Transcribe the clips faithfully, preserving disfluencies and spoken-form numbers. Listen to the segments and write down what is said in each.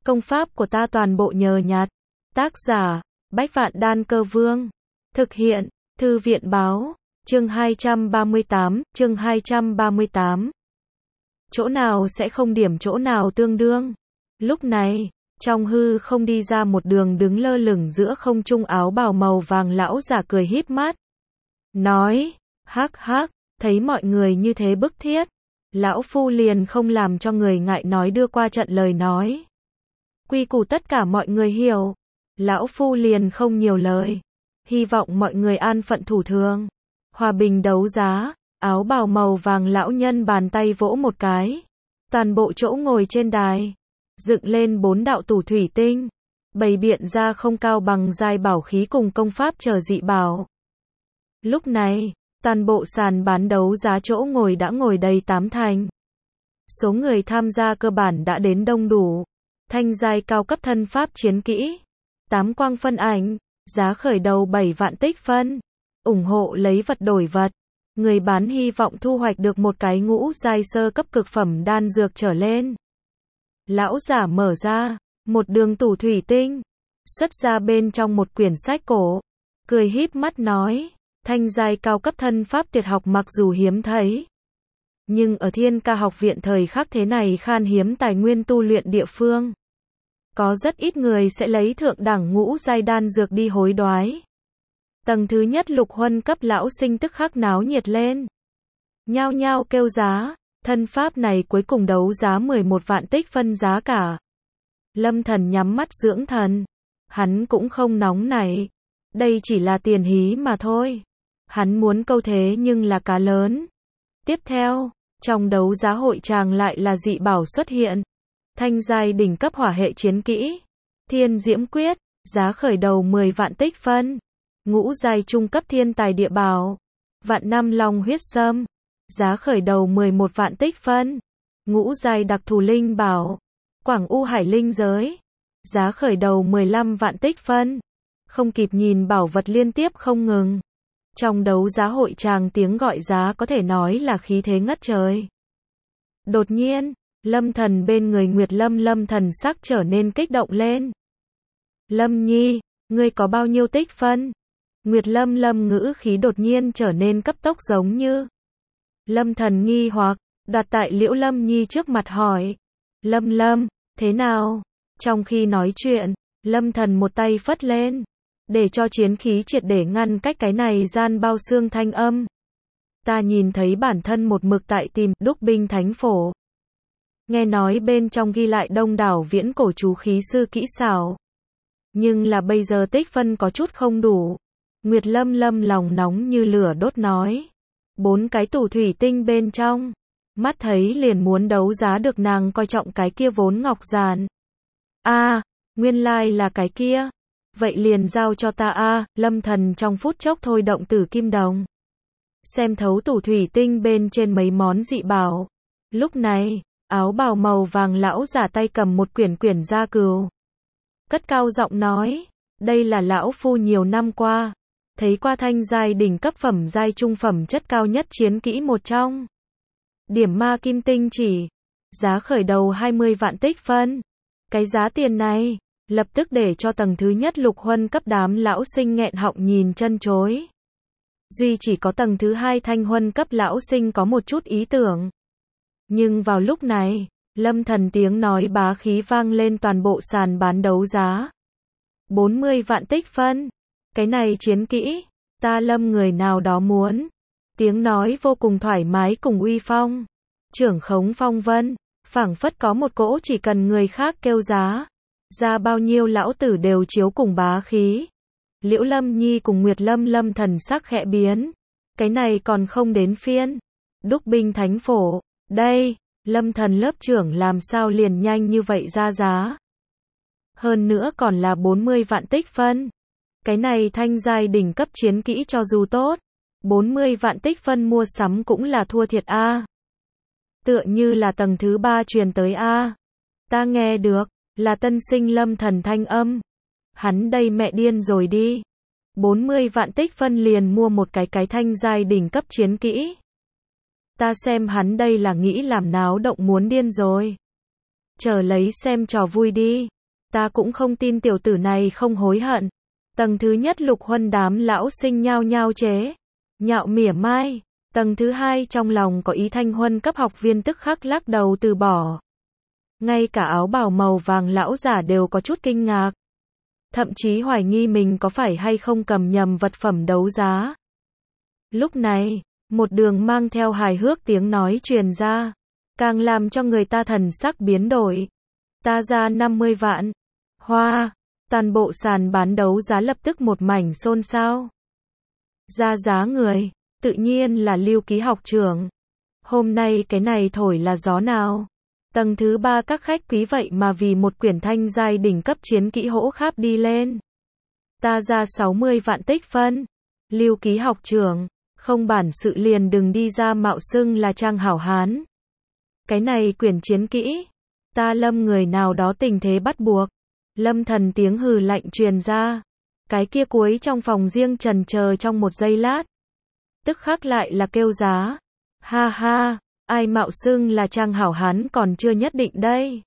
Công pháp của ta toàn bộ nhờ nhặt. Tác giả, Bách Vạn Đan Cơ Vương. Thực hiện, Thư viện Báo. Chương hai trăm ba mươi tám, chương hai trăm ba mươi tám. Chỗ nào sẽ không điểm chỗ nào tương đương. Lúc này, trong hư không đi ra một đường đứng lơ lửng giữa không trung áo bào màu vàng lão giả cười híp mắt. Nói, hắc hắc, thấy mọi người như thế bức thiết. Lão phu liền không làm cho người ngại nói đưa qua trận lời nói. Quy củ tất cả mọi người hiểu. Lão phu liền không nhiều lời. Hy vọng mọi người an phận thủ thường. Hòa bình đấu giá, áo bào màu vàng lão nhân bàn tay vỗ một cái. Toàn bộ chỗ ngồi trên đài. Dựng lên bốn đạo tủ thủy tinh. Bày biện ra không cao bằng giai bảo khí cùng công pháp chờ dị bảo. Lúc này, toàn bộ sàn bán đấu giá chỗ ngồi đã ngồi đầy tám thành. Số người tham gia cơ bản đã đến đông đủ. Thanh giai cao cấp thân pháp chiến kỹ. Tám quang phân ảnh, giá khởi đầu bảy vạn tích phân. ủng hộ lấy vật đổi vật. Người bán hy vọng thu hoạch được một cái ngũ giai sơ cấp cực phẩm đan dược trở lên. Lão giả mở ra một đường tủ thủy tinh, xuất ra bên trong một quyển sách cổ, cười híp mắt nói, thanh giai cao cấp thân pháp tuyệt học mặc dù hiếm thấy, nhưng ở Thiên Ca học viện thời khắc thế này khan hiếm tài nguyên tu luyện địa phương. Có rất ít người sẽ lấy thượng đẳng ngũ giai đan dược đi hối đoái. Tầng thứ nhất lục huân cấp lão sinh tức khắc náo nhiệt lên. Nhao nhao kêu giá, thân pháp này cuối cùng đấu giá mười một vạn tích phân giá cả. Lâm Thần nhắm mắt dưỡng thần. Hắn cũng không nóng nảy. Đây chỉ là tiền hí mà thôi. Hắn muốn câu thế nhưng là cá lớn. Tiếp theo, trong đấu giá hội tràng lại là dị bảo xuất hiện. Thanh giai đỉnh cấp hỏa hệ chiến kỹ. Thiên Diễm Quyết, giá khởi đầu mười vạn tích phân. Ngũ giai trung cấp thiên tài địa bảo. Vạn năm long huyết sâm. Giá khởi đầu mười một vạn tích phân. Ngũ giai đặc thù linh bảo. Quảng U Hải linh giới. Giá khởi đầu mười lăm vạn tích phân. Không kịp nhìn bảo vật liên tiếp không ngừng. Trong đấu giá hội tràng tiếng gọi giá có thể nói là khí thế ngất trời. Đột nhiên, Lâm Thần bên người Nguyệt Lâm Lâm thần sắc trở nên kích động lên. Lâm Nhi, ngươi có bao nhiêu tích phân? Nguyệt Lâm Lâm ngữ khí đột nhiên trở nên cấp tốc giống như. Lâm Thần nghi hoặc, đặt tại Liễu Lâm Nhi trước mặt hỏi. Lâm Lâm, thế nào? Trong khi nói chuyện, Lâm Thần một tay phất lên, để cho chiến khí triệt để ngăn cách cái này gian bao xương thanh âm. Ta nhìn thấy bản thân một mực tại tìm đúc binh thánh phổ. Nghe nói bên trong ghi lại đông đảo viễn cổ chú khí sư kỹ xảo. Nhưng là bây giờ tích phân có chút không đủ. Nguyệt Lâm Lâm lòng nóng như lửa đốt nói. Bốn cái tủ thủy tinh bên trong. Mắt thấy liền muốn đấu giá được nàng coi trọng cái kia vốn ngọc giản. A, à, nguyên lai là cái kia. Vậy liền giao cho ta a, à, Lâm Thần trong phút chốc thôi động tử kim đồng. Xem thấu tủ thủy tinh bên trên mấy món dị bảo. Lúc này, áo bào màu vàng lão giả tay cầm một quyển quyển gia cừu. Cất cao giọng nói, đây là lão phu nhiều năm qua. Thấy qua thanh giai đỉnh cấp phẩm giai trung phẩm chất cao nhất chiến kỹ một trong. Điểm ma kim tinh chỉ. Giá khởi đầu hai mươi vạn tích phân. Cái giá tiền này, lập tức để cho tầng thứ nhất lục huân cấp đám lão sinh nghẹn họng nhìn chân chối. Duy chỉ có tầng thứ hai thanh huân cấp lão sinh có một chút ý tưởng. Nhưng vào lúc này, Lâm Thần tiếng nói bá khí vang lên toàn bộ sàn bán đấu giá. bốn mươi vạn tích phân. Cái này chiến kỹ, ta Lâm người nào đó muốn. Tiếng nói vô cùng thoải mái cùng uy phong. Trưởng khống phong vân, phảng phất có một cỗ chỉ cần người khác kêu giá. Ra bao nhiêu lão tử đều chiếu cùng bá khí. Liễu Lâm Nhi cùng Nguyệt Lâm Lâm thần sắc khẽ biến. Cái này còn không đến phiên. Đúc binh thánh phổ, đây, Lâm Thần lớp trưởng làm sao liền nhanh như vậy ra giá. Hơn nữa còn là bốn mươi vạn tích phân. Cái này thanh giai đỉnh cấp chiến kỹ cho dù tốt, bốn mươi vạn tích phân mua sắm cũng là thua thiệt a. À. Tựa như là tầng thứ ba truyền tới a. À. Ta nghe được, là tân sinh Lâm Thần thanh âm. Hắn đây mẹ điên rồi đi. bốn mươi vạn tích phân liền mua một cái cái thanh giai đỉnh cấp chiến kỹ. Ta xem hắn đây là nghĩ làm náo động muốn điên rồi. Chờ lấy xem trò vui đi. Ta cũng không tin tiểu tử này không hối hận. Tầng thứ nhất Lục Huân đám lão sinh nhao nhao chế nhạo mỉa mai. Tầng thứ hai trong lòng có ý Thanh Huân cấp học viên tức khắc lắc đầu từ bỏ. Ngay cả áo bào màu vàng lão giả đều có chút kinh ngạc. Thậm chí hoài nghi mình có phải hay không cầm nhầm vật phẩm đấu giá. Lúc này, một đường mang theo hài hước tiếng nói truyền ra, càng làm cho người ta thần sắc biến đổi. Ta ra năm mươi vạn. Hoa, toàn bộ sàn bán đấu giá lập tức một mảnh xôn xao. Ra giá người, tự nhiên là Lưu Ký học trưởng. Hôm nay cái này thổi là gió nào? Tầng thứ ba các khách quý vậy mà vì một quyển thanh giai đỉnh cấp chiến kỹ hỗ kháp đi lên. Ta ra sáu mươi vạn tích phân. Lưu Ký học trưởng, không bản sự liền đừng đi ra mạo xưng là trang hảo hán. Cái này quyển chiến kỹ, ta Lâm người nào đó tình thế bắt buộc. Lâm Thần tiếng hừ lạnh truyền ra. Cái kia cuối trong phòng riêng trần chờ trong một giây lát. Tức khắc lại là kêu giá. Ha ha, ai mạo xưng là trang hảo hán còn chưa nhất định đây.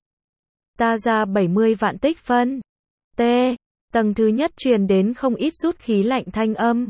Ta ra bảy mươi vạn tích phân. T. Tầng thứ nhất truyền đến không ít rút khí lạnh thanh âm.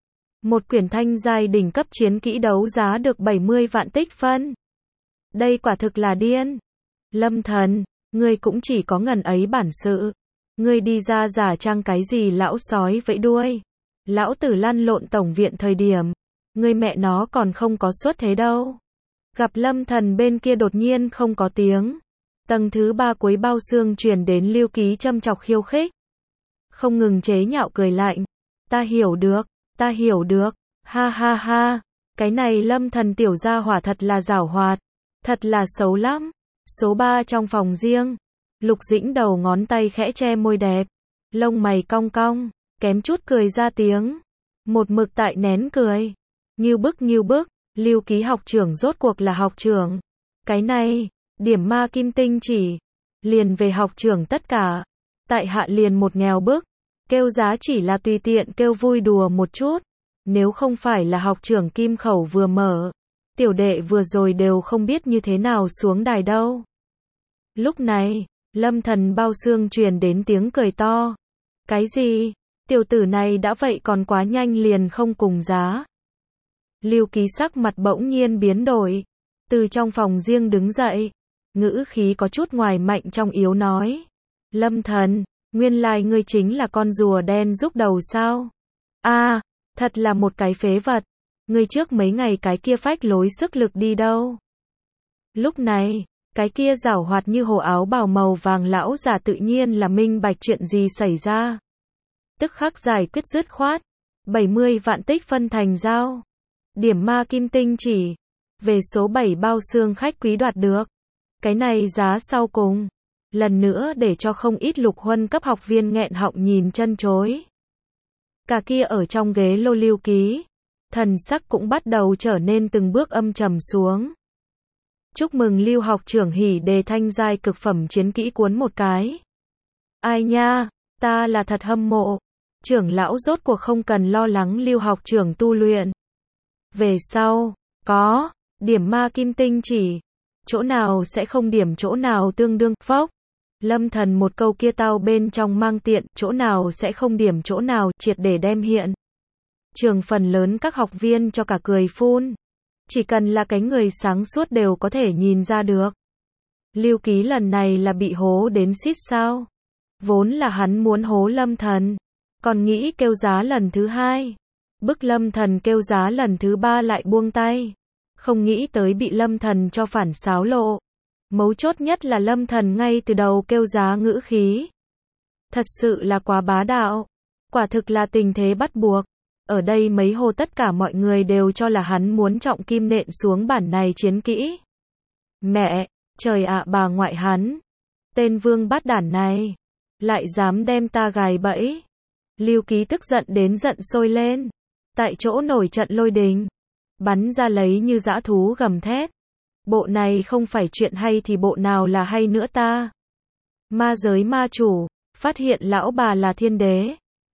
Một quyển thanh giai đỉnh cấp chiến kỹ đấu giá được bảy mươi vạn tích phân. Đây quả thực là điên. Lâm Thần, ngươi cũng chỉ có ngần ấy bản sự. Ngươi đi ra giả trang cái gì lão sói vẫy đuôi. Lão tử lăn lộn tổng viện thời điểm. Ngươi mẹ nó còn không có suất thế đâu. Gặp Lâm Thần bên kia đột nhiên không có tiếng. Tầng thứ ba cuối bao xương truyền đến Lưu Ký châm chọc khiêu khích. Không ngừng chế nhạo cười lạnh. Ta hiểu được, ta hiểu được. Ha ha ha. Cái này Lâm Thần tiểu gia hỏa thật là giảo hoạt. Thật là xấu lắm. Số ba trong phòng riêng. Lục Dĩnh đầu ngón tay khẽ che môi đẹp. Lông mày cong cong. Kém chút cười ra tiếng. Một mực tại nén cười. Nghiêu bức nghiêu bức. Lưu Ký học trưởng rốt cuộc là học trưởng. Cái này, điểm ma kim tinh chỉ. Liền về học trưởng tất cả. Tại hạ liền một nghèo bức. Kêu giá chỉ là tùy tiện kêu vui đùa một chút. Nếu không phải là học trưởng kim khẩu vừa mở. Tiểu đệ vừa rồi đều không biết như thế nào xuống đài đâu. Lúc này, Lâm Thần bao xương truyền đến tiếng cười to. Cái gì? Tiểu tử này đã vậy còn quá nhanh liền không cùng giá. Lưu Ký sắc mặt bỗng nhiên biến đổi. Từ trong phòng riêng đứng dậy. Ngữ khí có chút ngoài mạnh trong yếu nói. Lâm Thần, nguyên lai ngươi chính là con rùa đen rúc đầu sao? A, à, thật là một cái phế vật. Ngươi trước mấy ngày cái kia phách lối sức lực đi đâu? Lúc này, cái kia giảo hoạt như hồ áo bào màu vàng lão già tự nhiên là minh bạch chuyện gì xảy ra. Tức khắc giải quyết dứt khoát. bảy mươi vạn tích phân thành giao. Điểm ma kim tinh chỉ. Về số bảy bao xương khách quý đoạt được. Cái này giá sau cùng. Lần nữa để cho không ít Lục Huân cấp học viên nghẹn họng nhìn chân chối. Cả kia ở trong ghế lô Lưu Ký. Thần sắc cũng bắt đầu trở nên từng bước âm trầm xuống. Chúc mừng Lưu học trưởng hỉ đề thanh giai cực phẩm chiến kỹ cuốn một cái. Ai nha, ta là thật hâm mộ. Trưởng lão rốt cuộc không cần lo lắng Lưu học trưởng tu luyện. Về sau, có, điểm ma kim tinh chỉ. Chỗ nào sẽ không điểm chỗ nào tương đương, phốc. Lâm Thần một câu kia tao bên trong mang tiện, chỗ nào sẽ không điểm chỗ nào, triệt để đem hiện. Trường phần lớn các học viên cho cả cười phun. Chỉ cần là cái người sáng suốt đều có thể nhìn ra được. Lưu Ký lần này là bị hố đến xít sao. Vốn là hắn muốn hố Lâm Thần. Còn nghĩ kêu giá lần thứ hai. Bức Lâm Thần kêu giá lần thứ ba lại buông tay. Không nghĩ tới bị Lâm Thần cho phản xáo lộ. Mấu chốt nhất là Lâm Thần ngay từ đầu kêu giá ngữ khí. Thật sự là quá bá đạo. Quả thực là tình thế bắt buộc. Ở đây mấy hồ tất cả mọi người đều cho là hắn muốn trọng kim nện xuống bản này chiến kỹ. Mẹ, trời ạ bà ngoại hắn. Tên vương bát đản này. Lại dám đem ta gài bẫy. Lưu Ký tức giận đến giận sôi lên. Tại chỗ nổi trận lôi đình. Bắn ra lấy như dã thú gầm thét. Bộ này không phải chuyện hay thì bộ nào là hay nữa ta. Ma giới ma chủ. Phát hiện lão bà là thiên đế.